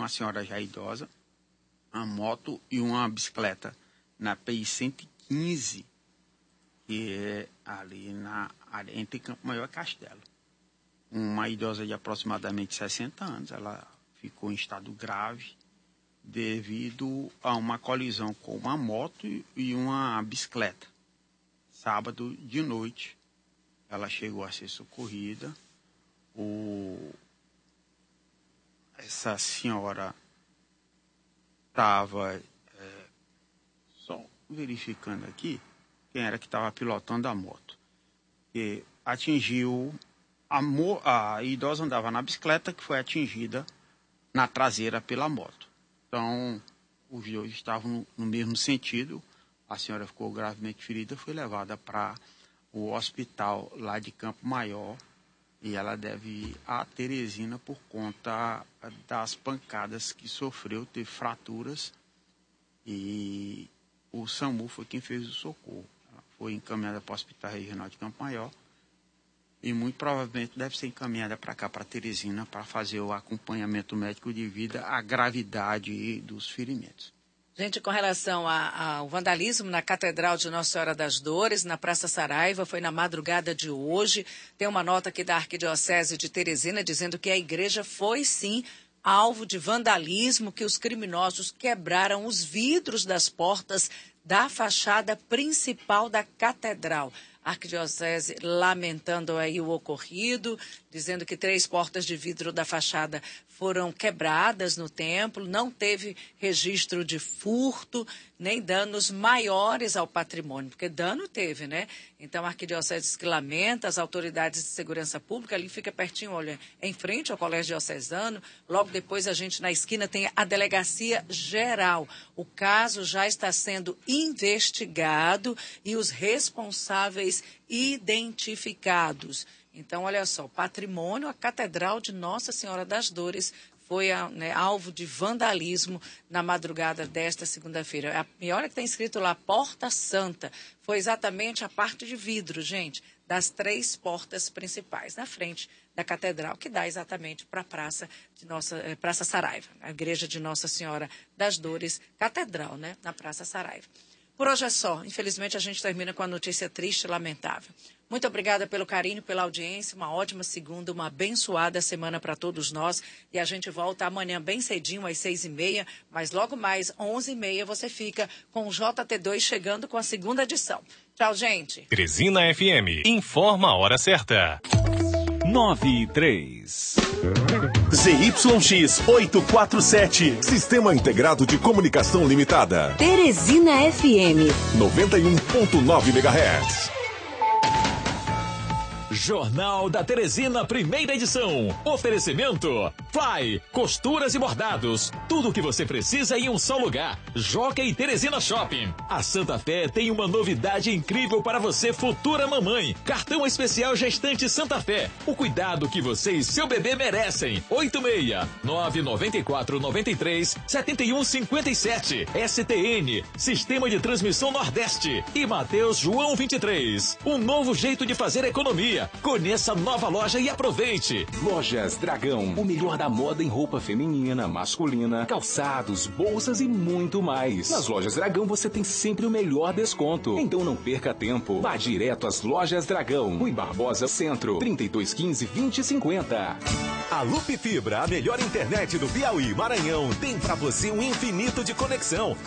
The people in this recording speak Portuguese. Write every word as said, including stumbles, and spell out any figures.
uma senhora já idosa, uma moto e uma bicicleta na P I cento e quinze, que é ali na área entre Campo Maior e Castelo. Uma idosa de aproximadamente sessenta anos, ela ficou em estado grave devido a uma colisão com uma moto e uma bicicleta. Sábado de noite, ela chegou a ser socorrida. O... Essa senhora estava, é, só verificando aqui, quem era que estava pilotando a moto. Que atingiu, a, mo... a idosa andava na bicicleta, que foi atingida na traseira pela moto. Então, os dois estavam no, no mesmo sentido. A senhora ficou gravemente ferida, foi levada para o hospital lá de Campo Maior, e ela deve ir a Teresina por conta das pancadas que sofreu, teve fraturas, e o SAMU foi quem fez o socorro. Ela foi encaminhada para o Hospital Regional de Campo Maior e muito provavelmente deve ser encaminhada para cá, para Teresina, para fazer o acompanhamento médico devido à gravidade dos ferimentos. Gente, com relação a, ao vandalismo na Catedral de Nossa Senhora das Dores, na Praça Saraiva, foi na madrugada de hoje. Tem uma nota aqui da Arquidiocese de Teresina dizendo que a igreja foi, sim, alvo de vandalismo, que os criminosos quebraram os vidros das portas da fachada principal da Catedral. A Arquidiocese lamentando aí o ocorrido, dizendo que três portas de vidro da fachada foram quebradas no templo, não teve registro de furto, nem danos maiores ao patrimônio, porque dano teve, né? Então a Arquidiocese diz que lamenta, as autoridades de segurança pública, ali fica pertinho, olha, em frente ao Colégio Diocesano, logo depois a gente na esquina tem a Delegacia Geral. O caso já está sendo investigado e os responsáveis identificados. Então, olha só, patrimônio, a Catedral de Nossa Senhora das Dores foi, né, alvo de vandalismo na madrugada desta segunda-feira. E olha que está escrito lá, Porta Santa. Foi exatamente a parte de vidro, gente, das três portas principais, na frente da Catedral, que dá exatamente para a Praça de Nossa, eh, Praça Saraiva, a Igreja de Nossa Senhora das Dores, Catedral, né, na Praça Saraiva. Por hoje é só. Infelizmente, a gente termina com a notícia triste e lamentável. Muito obrigada pelo carinho, pela audiência. Uma ótima segunda, uma abençoada semana para todos nós. E a gente volta amanhã bem cedinho, às seis e meia. Mas logo mais, onze e meia, você fica com o J T dois chegando com a segunda edição. Tchau, gente. Teresina F M. Informa a hora certa. nove e três. Z Y X oitocentos e quarenta e sete. Sistema Integrado de Comunicação Limitada. Teresina F M. noventa e um ponto nove megahertz. Jornal da Teresina, primeira edição. Oferecimento Fly, costuras e bordados. Tudo o que você precisa em um só lugar. Jockey Teresina Shopping. A Santa Fé tem uma novidade incrível para você, futura mamãe. Cartão especial Gestante Santa Fé. O cuidado que você e seu bebê merecem. oito seis nove nove quatro nove três sete um cinco sete. S T N, Sistema de Transmissão Nordeste. E Mateus João vinte e três. Um novo jeito de fazer economia. Conheça a nova loja e aproveite. Lojas Dragão, o melhor da moda em roupa feminina, masculina, calçados, bolsas e muito mais. Nas Lojas Dragão você tem sempre o melhor desconto. Então não perca tempo. Vá direto às Lojas Dragão. Rui Barbosa Centro, trinta e dois quinze, vinte e cinquenta. A Loop Fibra, a melhor internet do Piauí e Maranhão, tem pra você um infinito de conexão.